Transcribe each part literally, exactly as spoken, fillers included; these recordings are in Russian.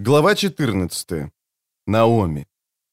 Глава четырнадцатая. Наоми.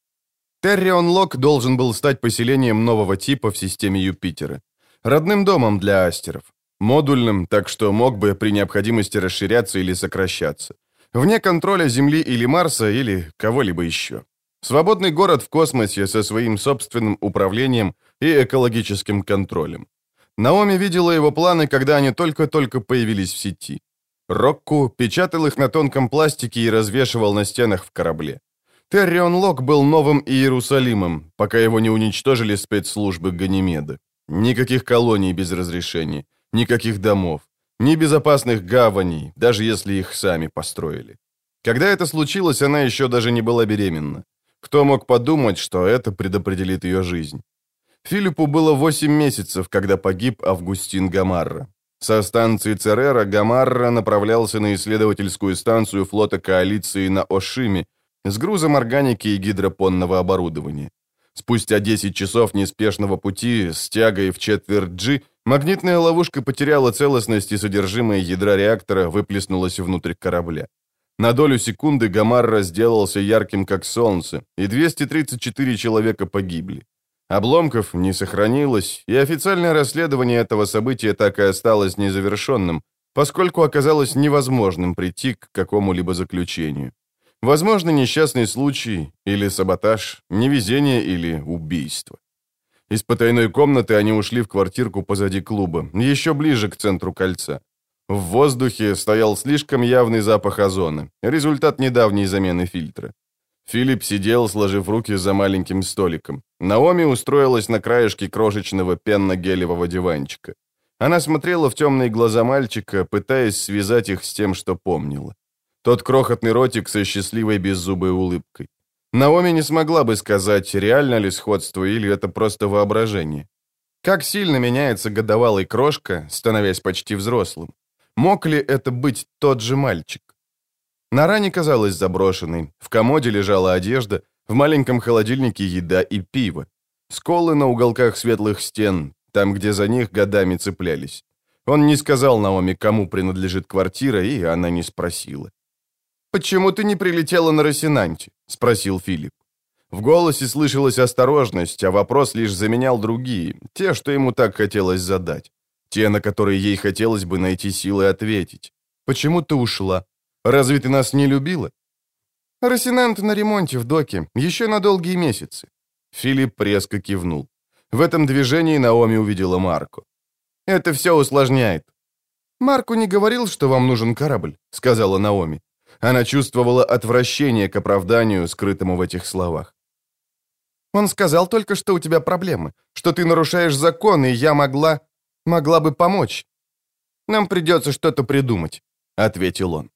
Террион Лок должен был стать поселением нового типа в системе Юпитера. Родным домом для астеров. Модульным, так что мог бы при необходимости расширяться или сокращаться. Вне контроля Земли или Марса, или кого-либо еще. Свободный город в космосе со своим собственным управлением и экологическим контролем. Наоми видела его планы, когда они только-только появились в сети. Рокку печатал их на тонком пластике и развешивал на стенах в корабле. Террион Лок был новым Иерусалимом, пока его не уничтожили спецслужбы Ганимеда. Никаких колоний без разрешения, никаких домов, ни безопасных гаваней, даже если их сами построили. Когда это случилось, она еще даже не была беременна. Кто мог подумать, что это предопределит ее жизнь? Филиппу было восемь месяцев, когда погиб Августин Гамарра. Со станции Церера Гамарра направлялся на исследовательскую станцию флота коалиции на Ошиме с грузом органики и гидропонного оборудования. Спустя десять часов неспешного пути с тягой в четверть G магнитная ловушка потеряла целостность и содержимое ядра реактора выплеснулось внутрь корабля. На долю секунды Гамарра сделался ярким, как солнце, и двести тридцать четыре человека погибли. Обломков не сохранилось, и официальное расследование этого события так и осталось незавершенным, поскольку оказалось невозможным прийти к какому-либо заключению. Возможно, несчастный случай, или саботаж, невезение или убийство. Из потайной комнаты они ушли в квартирку позади клуба, еще ближе к центру кольца. В воздухе стоял слишком явный запах озона, результат недавней замены фильтра. Филипп сидел, сложив руки за маленьким столиком. Наоми устроилась на краешке крошечного пенно-гелевого диванчика. Она смотрела в темные глаза мальчика, пытаясь связать их с тем, что помнила. Тот крохотный ротик со счастливой беззубой улыбкой. Наоми не смогла бы сказать, реально ли сходство или это просто воображение. Как сильно меняется годовалый крошка, становясь почти взрослым. Мог ли это быть тот же мальчик? Нора не казалась заброшенной, в комоде лежала одежда, в маленьком холодильнике еда и пиво. Сколы на уголках светлых стен, там, где за них годами цеплялись. Он не сказал Наоми, кому принадлежит квартира, и она не спросила. «Почему ты не прилетела на Росинанте?» — спросил Филипп. В голосе слышалась осторожность, а вопрос лишь заменял другие, те, что ему так хотелось задать. Те, на которые ей хотелось бы найти силы ответить. «Почему ты ушла? Разве ты нас не любила?» «Росинант на ремонте в доке, еще на долгие месяцы». Филипп резко кивнул. В этом движении Наоми увидела Марко. «Это все усложняет». «Марко не говорил, что вам нужен корабль», — сказала Наоми. Она чувствовала отвращение к оправданию, скрытому в этих словах. «Он сказал только, что у тебя проблемы, что ты нарушаешь закон, и я могла... могла бы помочь. Нам придется что-то придумать», — ответил он.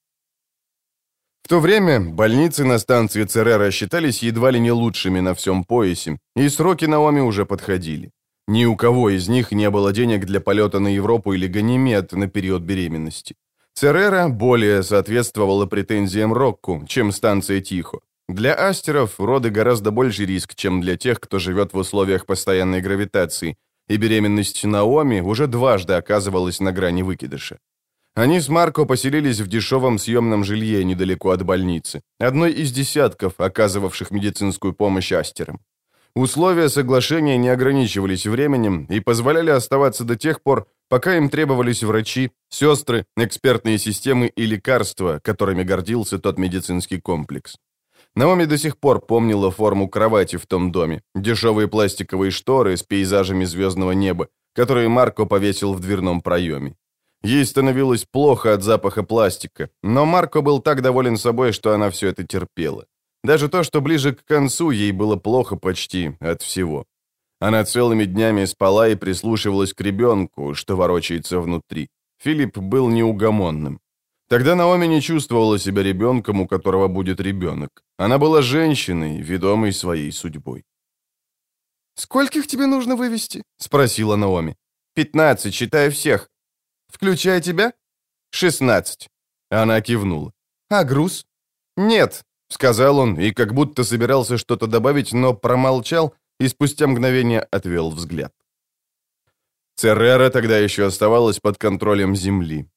В то время больницы на станции Церера считались едва ли не лучшими на всем поясе, и сроки Наоми уже подходили. Ни у кого из них не было денег для полета на Европу или Ганимед на период беременности. Церера более соответствовала претензиям Рокку, чем станция Тихо. Для астеров роды гораздо больше риск, чем для тех, кто живет в условиях постоянной гравитации, и беременность Наоми уже дважды оказывалась на грани выкидыша. Они с Марко поселились в дешевом съемном жилье недалеко от больницы, одной из десятков, оказывавших медицинскую помощь астерам. Условия соглашения не ограничивались временем и позволяли оставаться до тех пор, пока им требовались врачи, сестры, экспертные системы и лекарства, которыми гордился тот медицинский комплекс. Наоми до сих пор помнила форму кровати в том доме, дешевые пластиковые шторы с пейзажами звездного неба, которые Марко повесил в дверном проеме. Ей становилось плохо от запаха пластика, но Марко был так доволен собой, что она все это терпела. Даже то, что ближе к концу ей было плохо почти от всего. Она целыми днями спала и прислушивалась к ребенку, что ворочается внутри. Филипп был неугомонным. Тогда Наоми не чувствовала себя ребенком, у которого будет ребенок. Она была женщиной, ведомой своей судьбой. «Скольких тебе нужно вывести?» — спросила Наоми. «Пятнадцать, считая всех». «Включая тебя?» «Шестнадцать». Она кивнула. «А груз?» «Нет», — сказал он, и как будто собирался что-то добавить, но промолчал и спустя мгновение отвел взгляд. Церера тогда еще оставалась под контролем Земли.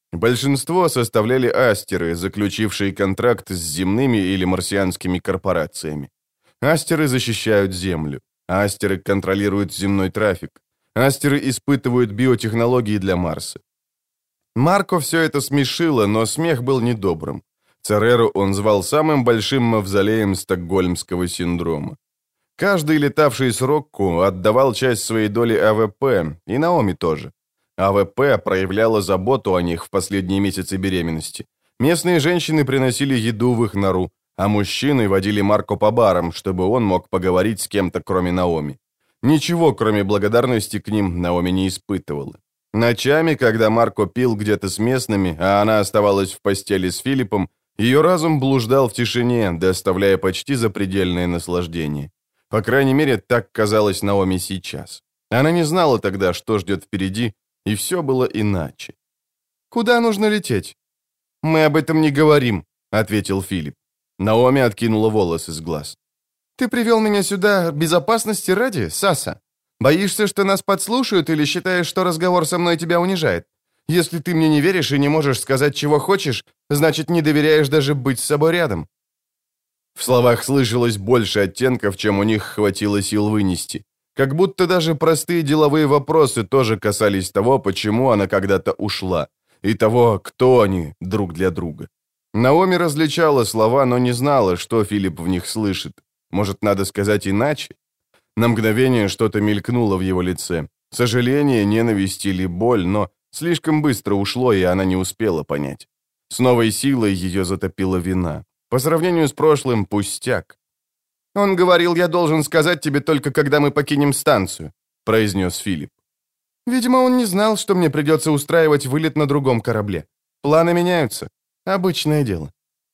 Большинство составляли астеры, заключившие контракт с земными или марсианскими корпорациями. Астеры защищают Землю. Астеры контролируют земной трафик. Астеры испытывают биотехнологии для Марса. Марко все это смешило, но смех был недобрым. Цереру он звал самым большим мавзолеем стокгольмского синдрома. Каждый, летавший с Рокку, отдавал часть своей доли АВП, и Наоми тоже. АВП проявляла заботу о них в последние месяцы беременности. Местные женщины приносили еду в их нору, а мужчины водили Марко по барам, чтобы он мог поговорить с кем-то, кроме Наоми. Ничего, кроме благодарности к ним, Наоми не испытывала. Ночами, когда Марко пил где-то с местными, а она оставалась в постели с Филиппом, ее разум блуждал в тишине, доставляя почти запредельное наслаждение. По крайней мере, так казалось Наоми сейчас. Она не знала тогда, что ждет впереди, и все было иначе. «Куда нужно лететь?» «Мы об этом не говорим», — ответил Филипп. Наоми откинула волосы с глаз. «Ты привел меня сюда безопасности ради, Саса? Боишься, что нас подслушают, или считаешь, что разговор со мной тебя унижает? Если ты мне не веришь и не можешь сказать, чего хочешь, значит, не доверяешь даже быть с собой рядом». В словах слышалось больше оттенков, чем у них хватило сил вынести. Как будто даже простые деловые вопросы тоже касались того, почему она когда-то ушла, и того, кто они друг для друга. Наоми различала слова, но не знала, что Филипп в них слышит. Может, надо сказать иначе? На мгновение что-то мелькнуло в его лице. Сожаление, ненависть или боль, но слишком быстро ушло, и она не успела понять. С новой силой ее затопила вина. По сравнению с прошлым, пустяк. «Он говорил, я должен сказать тебе только, когда мы покинем станцию», — произнес Филипп. «Видимо, он не знал, что мне придется устраивать вылет на другом корабле. Планы меняются. Обычное дело».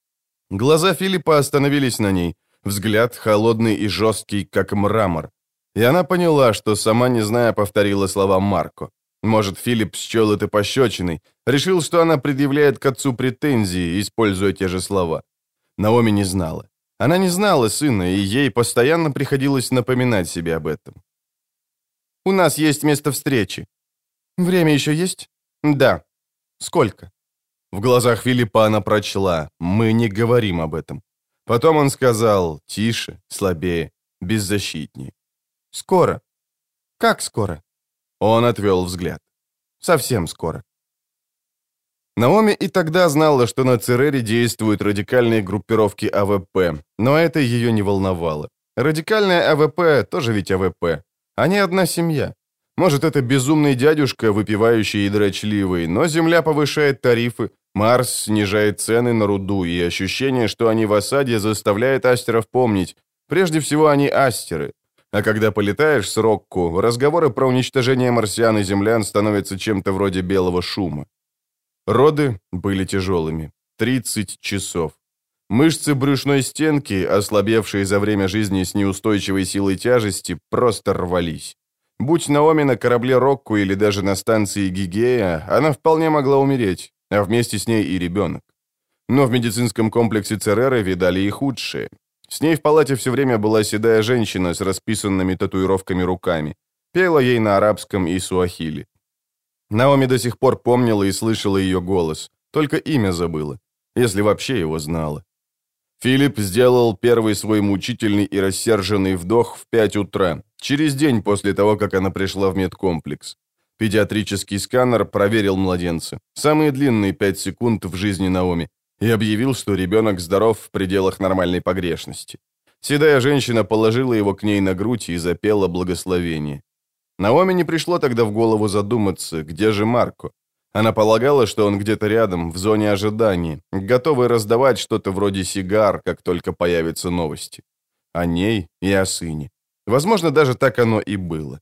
Глаза Филиппа остановились на ней, взгляд холодный и жесткий, как мрамор. И она поняла, что, сама не зная, повторила слова Марко. Может, Филипп счел это пощечиной, решил, что она предъявляет к отцу претензии, используя те же слова. Наоми не знала. Она не знала сына, и ей постоянно приходилось напоминать себе об этом. «У нас есть место встречи». «Время еще есть?» «Да». «Сколько?» В глазах Филиппа она прочла: «Мы не говорим об этом». Потом он сказал тише, слабее, беззащитнее: «Скоро». «Как скоро?» Он отвел взгляд. «Совсем скоро». Наоми и тогда знала, что на Церере действуют радикальные группировки АВП, но это ее не волновало. Радикальная АВП тоже ведь АВП. Они одна семья. Может, это безумный дядюшка, выпивающий и дрочливый, но Земля повышает тарифы, Марс снижает цены на руду, и ощущение, что они в осаде, заставляет астеров помнить. Прежде всего, они астеры. А когда полетаешь с Рокку, разговоры про уничтожение марсиан и землян становятся чем-то вроде белого шума. Роды были тяжелыми. тридцать часов. Мышцы брюшной стенки, ослабевшие за время жизни с неустойчивой силой тяжести, просто рвались. Будь Наоми на корабле Рокку или даже на станции Гигея, она вполне могла умереть, а вместе с ней и ребенок. Но в медицинском комплексе Цереры видали и худшее. С ней в палате все время была седая женщина с расписанными татуировками руками. Пела ей на арабском и суахили. Наоми до сих пор помнила и слышала ее голос, только имя забыла, если вообще его знала. Филипп сделал первый свой мучительный и рассерженный вдох в пять утра, через день после того, как она пришла в медкомплекс. Педиатрический сканер проверил младенца, самые длинные пять секунд в жизни Наоми, и объявил, что ребенок здоров в пределах нормальной погрешности. Седая женщина положила его к ней на грудь и запела благословение. Наоми не пришло тогда в голову задуматься, где же Марко. Она полагала, что он где-то рядом, в зоне ожидания, готовый раздавать что-то вроде сигар, как только появятся новости. О ней и о сыне. Возможно, даже так оно и было.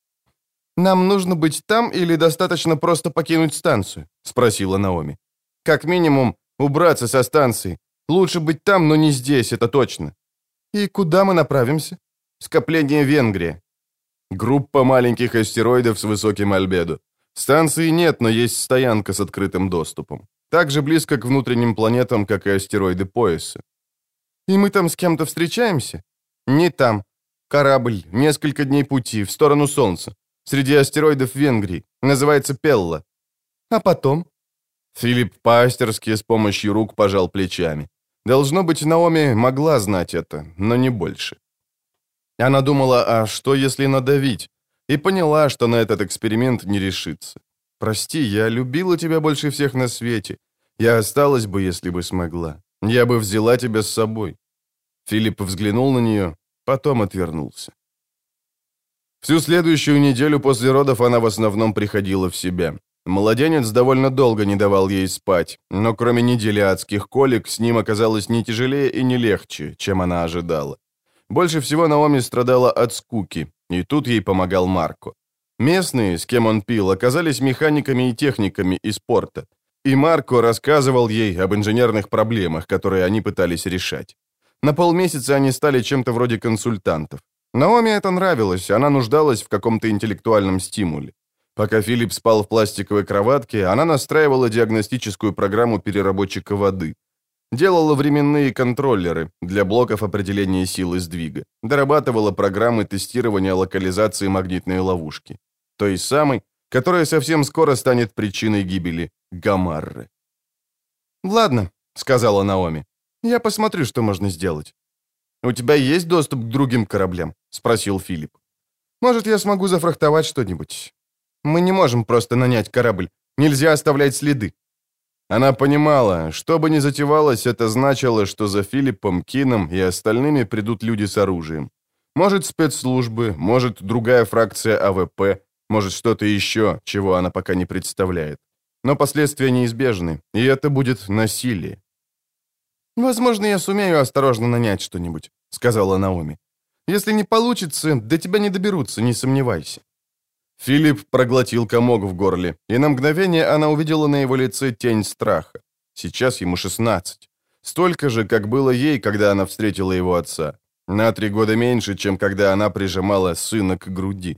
«Нам нужно быть там или достаточно просто покинуть станцию?» — спросила Наоми. «Как минимум, убраться со станции. Лучше быть там, но не здесь, это точно». «И куда мы направимся?» «Скопление Венгрия». Группа маленьких астероидов с высоким альбедо. Станции нет, но есть стоянка с открытым доступом. Так же близко к внутренним планетам, как и астероиды пояса. «И мы там с кем-то встречаемся?» «Не там. Корабль, несколько дней пути, в сторону Солнца. Среди астероидов Венгрии. Называется Пелла». «А потом?» Филипп по-астерски с помощью рук пожал плечами. Должно быть, Наоми могла знать это, но не больше. Она думала, а что если надавить? И поняла, что на этот эксперимент не решится. «Прости, я любила тебя больше всех на свете. Я осталась бы, если бы смогла. Я бы взяла тебя с собой». Филипп взглянул на нее, потом отвернулся. Всю следующую неделю после родов она в основном приходила в себя. Младенец довольно долго не давал ей спать, но кроме недели адских колик, с ним оказалось не тяжелее и не легче, чем она ожидала. Больше всего Наоми страдала от скуки, и тут ей помогал Марко. Местные, с кем он пил, оказались механиками и техниками из порта, и Марко рассказывал ей об инженерных проблемах, которые они пытались решать. На полмесяца они стали чем-то вроде консультантов. Наоми это нравилось, она нуждалась в каком-то интеллектуальном стимуле. Пока Филипп спал в пластиковой кроватке, она настраивала диагностическую программу переработчика воды. Делала временные контроллеры для блоков определения силы сдвига. Дорабатывала программы тестирования локализации магнитной ловушки. Той самой, которая совсем скоро станет причиной гибели Гамарры. «Ладно», — сказала Наоми, — «я посмотрю, что можно сделать». «У тебя есть доступ к другим кораблям?» — спросил Филипп. «Может, я смогу зафрахтовать что-нибудь? Мы не можем просто нанять корабль. Нельзя оставлять следы». Она понимала, что бы ни затевалось, это значило, что за Филиппом, Кином и остальными придут люди с оружием. Может, спецслужбы, может, другая фракция А В П, может, что-то еще, чего она пока не представляет. Но последствия неизбежны, и это будет насилие. «Возможно, я сумею осторожно нанять что-нибудь», — сказала Наоми. «Если не получится, до тебя не доберутся, не сомневайся». Филипп проглотил комок в горле, и на мгновение она увидела на его лице тень страха. Сейчас ему шестнадцать. Столько же, как было ей, когда она встретила его отца. На три года меньше, чем когда она прижимала сына к груди.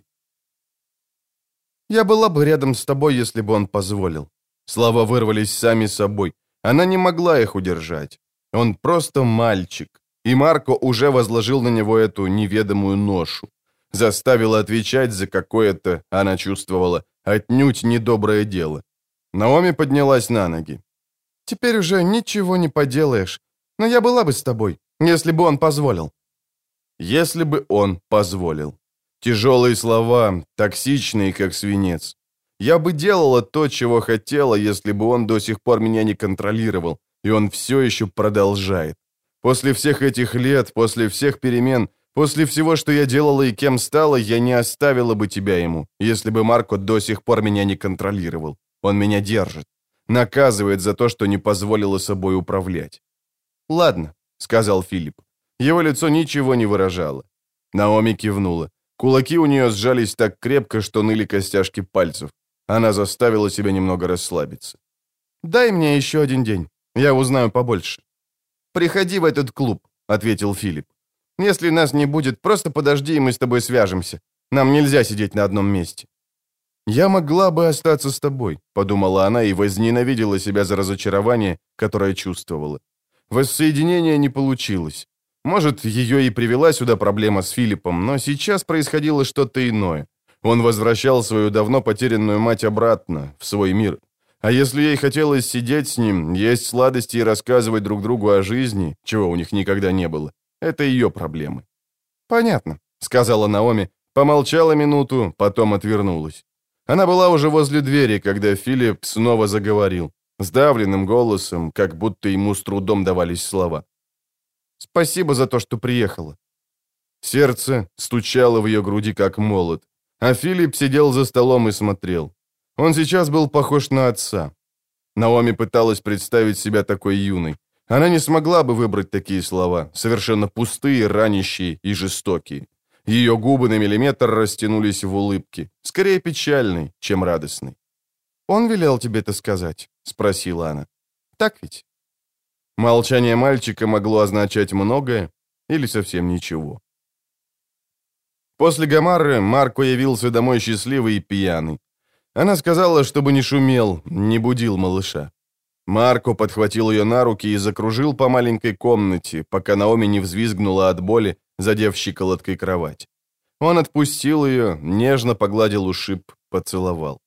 «Я была бы рядом с тобой, если бы он позволил». Слова вырвались сами собой. Она не могла их удержать. Он просто мальчик, и Марко уже возложил на него эту неведомую ношу. Заставил отвечать за какое-то, она чувствовала, отнюдь недоброе дело. Наоми поднялась на ноги. «Теперь уже ничего не поделаешь, но я была бы с тобой, если бы он позволил». «Если бы он позволил». Тяжелые слова, токсичные, как свинец. Я бы делала то, чего хотела, если бы он до сих пор меня не контролировал, и он все еще продолжает. После всех этих лет, после всех перемен, после всего, что я делала и кем стала, я не оставила бы тебя ему, если бы Марко до сих пор меня не контролировал. Он меня держит. Наказывает за то, что не позволила собой управлять. «Ладно», — сказал Филипп. Его лицо ничего не выражало. Наоми кивнула. Кулаки у нее сжались так крепко, что ныли костяшки пальцев. Она заставила себя немного расслабиться. «Дай мне еще один день. Я узнаю побольше». «Приходи в этот клуб», — ответил Филипп. «Если нас не будет, просто подожди, и мы с тобой свяжемся. Нам нельзя сидеть на одном месте». «Я могла бы остаться с тобой», — подумала она и возненавидела себя за разочарование, которое чувствовала. Воссоединение не получилось. Может, ее и привела сюда проблема с Филиппом, но сейчас происходило что-то иное. Он возвращал свою давно потерянную мать обратно, в свой мир. А если ей хотелось сидеть с ним, есть сладости и рассказывать друг другу о жизни, чего у них никогда не было, это ее проблемы. «Понятно», — сказала Наоми, помолчала минуту, потом отвернулась. Она была уже возле двери, когда Филипп снова заговорил, сдавленным голосом, как будто ему с трудом давались слова. «Спасибо за то, что приехала». Сердце стучало в ее груди, как молот, а Филипп сидел за столом и смотрел. Он сейчас был похож на отца. Наоми пыталась представить себя такой юной. Она не смогла бы выбрать такие слова, совершенно пустые, ранящие и жестокие. Ее губы на миллиметр растянулись в улыбке, скорее печальной, чем радостной. «Он велел тебе это сказать?» — спросила она. «Так ведь?» Молчание мальчика могло означать многое или совсем ничего. После Гамарры Марко явился домой счастливый и пьяный. Она сказала, чтобы не шумел, не будил малыша. Марко подхватил ее на руки и закружил по маленькой комнате, пока Наоми не взвизгнула от боли, задев щиколоткой кровать. Он отпустил ее, нежно погладил ушиб, поцеловал.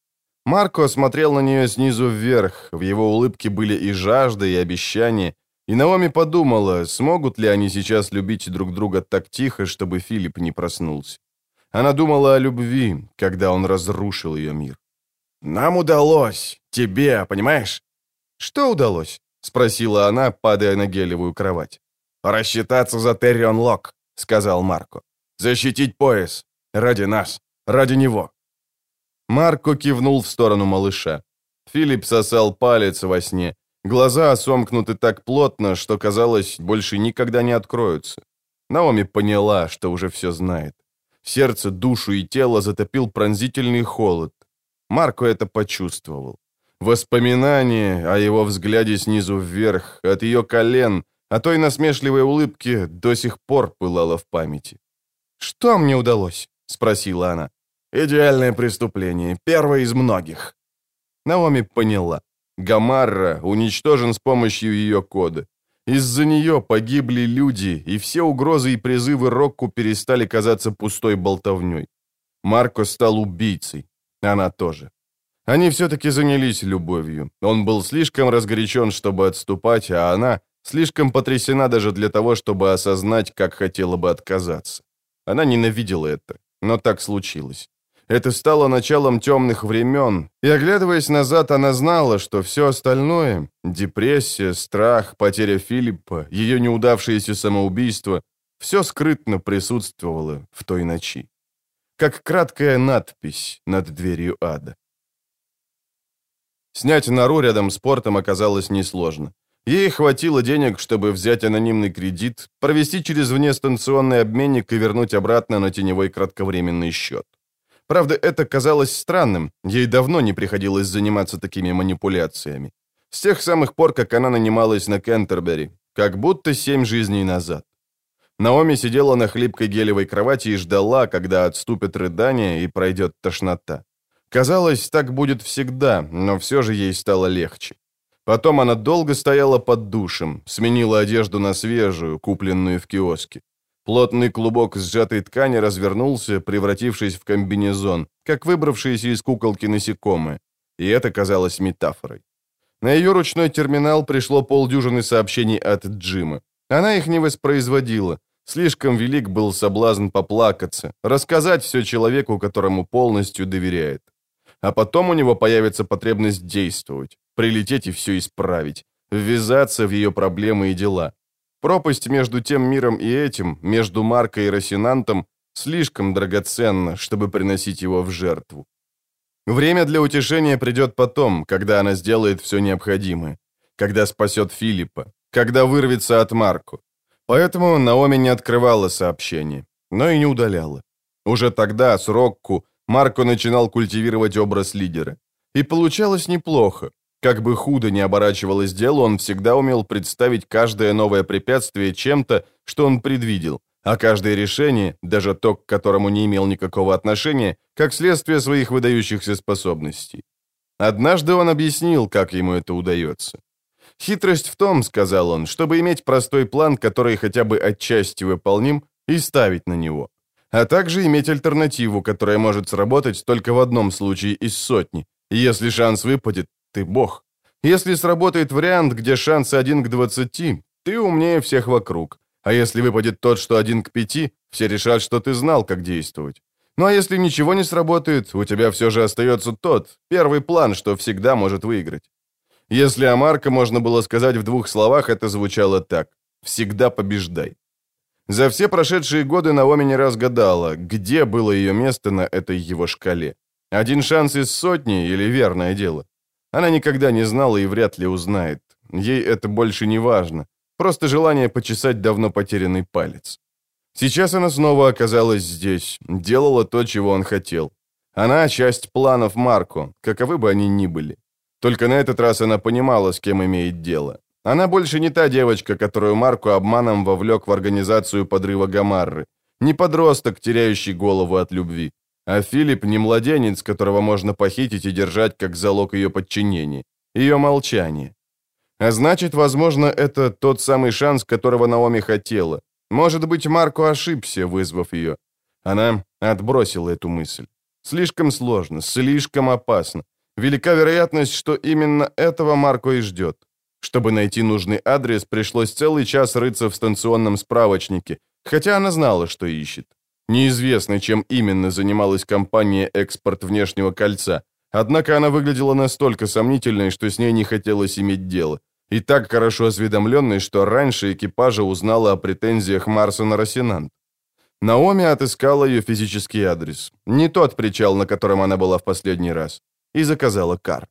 Марко смотрел на нее снизу вверх, в его улыбке были и жажда, и обещания, и Наоми подумала, смогут ли они сейчас любить друг друга так тихо, чтобы Филипп не проснулся. Она думала о любви, когда он разрушил ее мир. «Нам удалось. Тебе, понимаешь?» «Что удалось?» — спросила она, падая на гелевую кровать. «Рассчитаться за Террион Лок», — сказал Марко. «Защитить пояс. Ради нас. Ради него». Марко кивнул в сторону малыша. Филипп сосал палец во сне. Глаза сомкнуты так плотно, что, казалось, больше никогда не откроются. Наоми поняла, что уже все знает. Сердце, душу и тело затопил пронзительный холод. Марко это почувствовал. Воспоминание о его взгляде снизу вверх, от ее колен, о той насмешливой улыбке до сих пор пылало в памяти. «Что мне удалось?» — спросила она. «Идеальное преступление, первое из многих». Наоми поняла. Гамарра уничтожен с помощью ее кода. Из-за нее погибли люди, и все угрозы и призывы Рокку перестали казаться пустой болтовней. Марко стал убийцей. Она тоже. Они все-таки занялись любовью. Он был слишком разгорячен, чтобы отступать, а она слишком потрясена даже для того, чтобы осознать, как хотела бы отказаться. Она ненавидела это, но так случилось. Это стало началом темных времен, и, оглядываясь назад, она знала, что все остальное — депрессия, страх, потеря Филиппа, ее неудавшееся самоубийство — все скрытно присутствовало в той ночи. Как краткая надпись над дверью ада. Снять нору рядом с портом оказалось несложно. Ей хватило денег, чтобы взять анонимный кредит, провести через внестанционный обменник и вернуть обратно на теневой кратковременный счет. Правда, это казалось странным, ей давно не приходилось заниматься такими манипуляциями. С тех самых пор, как она нанималась на Кентербери, как будто семь жизней назад. Наоми сидела на хлипкой гелевой кровати и ждала, когда отступят рыдания и пройдет тошнота. Казалось, так будет всегда, но все же ей стало легче. Потом она долго стояла под душем, сменила одежду на свежую, купленную в киоске. Плотный клубок сжатой ткани развернулся, превратившись в комбинезон, как выбравшиеся из куколки насекомые, и это казалось метафорой. На ее ручной терминал пришло полдюжины сообщений от Джима. Она их не воспроизводила. Слишком велик был соблазн поплакаться, рассказать все человеку, которому полностью доверяет. А потом у него появится потребность действовать, прилететь и все исправить, ввязаться в ее проблемы и дела. Пропасть между тем миром и этим, между Марко и Росинантом, слишком драгоценна, чтобы приносить его в жертву. Время для утешения придет потом, когда она сделает все необходимое, когда спасет Филиппа, когда вырвется от Марко. Поэтому Наоми не открывала сообщения, но и не удаляла. Уже тогда, с Рокку, Марко начинал культивировать образ лидера. И получалось неплохо. Как бы худо ни оборачивалось дело, он всегда умел представить каждое новое препятствие чем-то, что он предвидел, а каждое решение, даже то, к которому не имел никакого отношения, как следствие своих выдающихся способностей. Однажды он объяснил, как ему это удается. «Хитрость в том, — сказал он, — чтобы иметь простой план, который хотя бы отчасти выполним, и ставить на него, а также иметь альтернативу, которая может сработать только в одном случае из сотни, и если шанс выпадет, ты бог. Если сработает вариант, где шансы один к двадцати, ты умнее всех вокруг. А если выпадет тот, что один к пяти, все решат, что ты знал, как действовать. Ну а если ничего не сработает, у тебя все же остается тот, первый план, что всегда может выиграть». Если о Марко можно было сказать в двух словах, это звучало так: «Всегда побеждай». За все прошедшие годы Наоми не раз гадала, где было ее место на этой его шкале. Один шанс из сотни или верное дело? Она никогда не знала и вряд ли узнает. Ей это больше не важно. Просто желание почесать давно потерянный палец. Сейчас она снова оказалась здесь, делала то, чего он хотел. Она — часть планов Марко, каковы бы они ни были. Только на этот раз она понимала, с кем имеет дело. Она больше не та девочка, которую Марко обманом вовлек в организацию подрыва Гамарры. Не подросток, теряющий голову от любви. А Филипп не младенец, которого можно похитить и держать как залог ее подчинения. Ее молчание. А значит, возможно, это тот самый шанс, которого Наоми хотела. Может быть, Марко ошибся, вызвав ее. Она отбросила эту мысль. Слишком сложно, слишком опасно. Велика вероятность, что именно этого Марко и ждет. Чтобы найти нужный адрес, пришлось целый час рыться в станционном справочнике, хотя она знала, что ищет. Неизвестно, чем именно занималась компания «Экспорт внешнего кольца», однако она выглядела настолько сомнительной, что с ней не хотелось иметь дело, и так хорошо осведомленной, что раньше экипажа узнала о претензиях Марса на Росинант. Наоми отыскала ее физический адрес, не тот причал, на котором она была в последний раз, и заказала кар.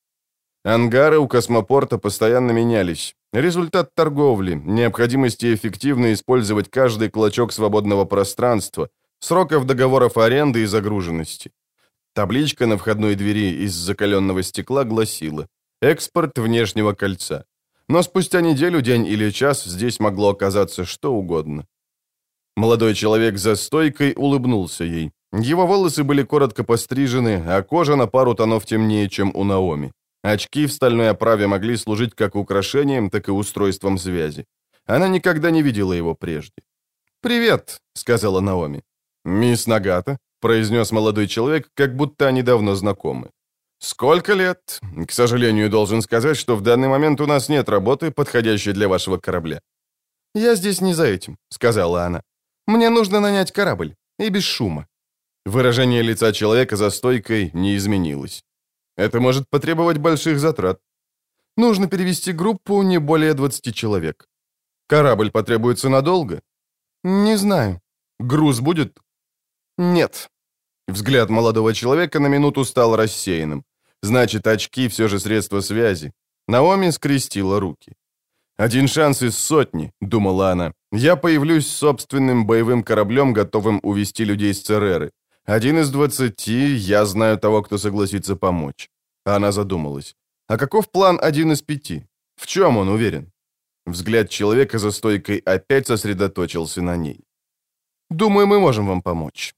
Ангары у космопорта постоянно менялись. Результат торговли, необходимости эффективно использовать каждый клочок свободного пространства, сроков договоров аренды и загруженности. Табличка на входной двери из закаленного стекла гласила «Экспорт внешнего кольца». Но спустя неделю, день или час здесь могло оказаться что угодно. Молодой человек за стойкой улыбнулся ей. Его волосы были коротко пострижены, а кожа на пару тонов темнее, чем у Наоми. Очки в стальной оправе могли служить как украшением, так и устройством связи. Она никогда не видела его прежде. «Привет», — сказала Наоми. «Мисс Нагата», — произнес молодой человек, как будто они давно знакомы. «Сколько лет? К сожалению, должен сказать, что в данный момент у нас нет работы, подходящей для вашего корабля». «Я здесь не за этим», — сказала она. «Мне нужно нанять корабль, и без шума». Выражение лица человека за стойкой не изменилось. «Это может потребовать больших затрат. Нужно перевести группу не более двадцати человек. Корабль потребуется надолго?» «Не знаю. Груз будет?» «Нет». Взгляд молодого человека на минуту стал рассеянным. Значит, очки все же средство связи. Наоми скрестила руки. «Один шанс из сотни», — думала она. «Я появлюсь с собственным боевым кораблем, готовым увести людей с Цереры. Один из двадцати, я знаю того, кто согласится помочь». Она задумалась. А каков план один из пяти? В чем он уверен? Взгляд человека за стойкой опять сосредоточился на ней. «Думаю, мы можем вам помочь.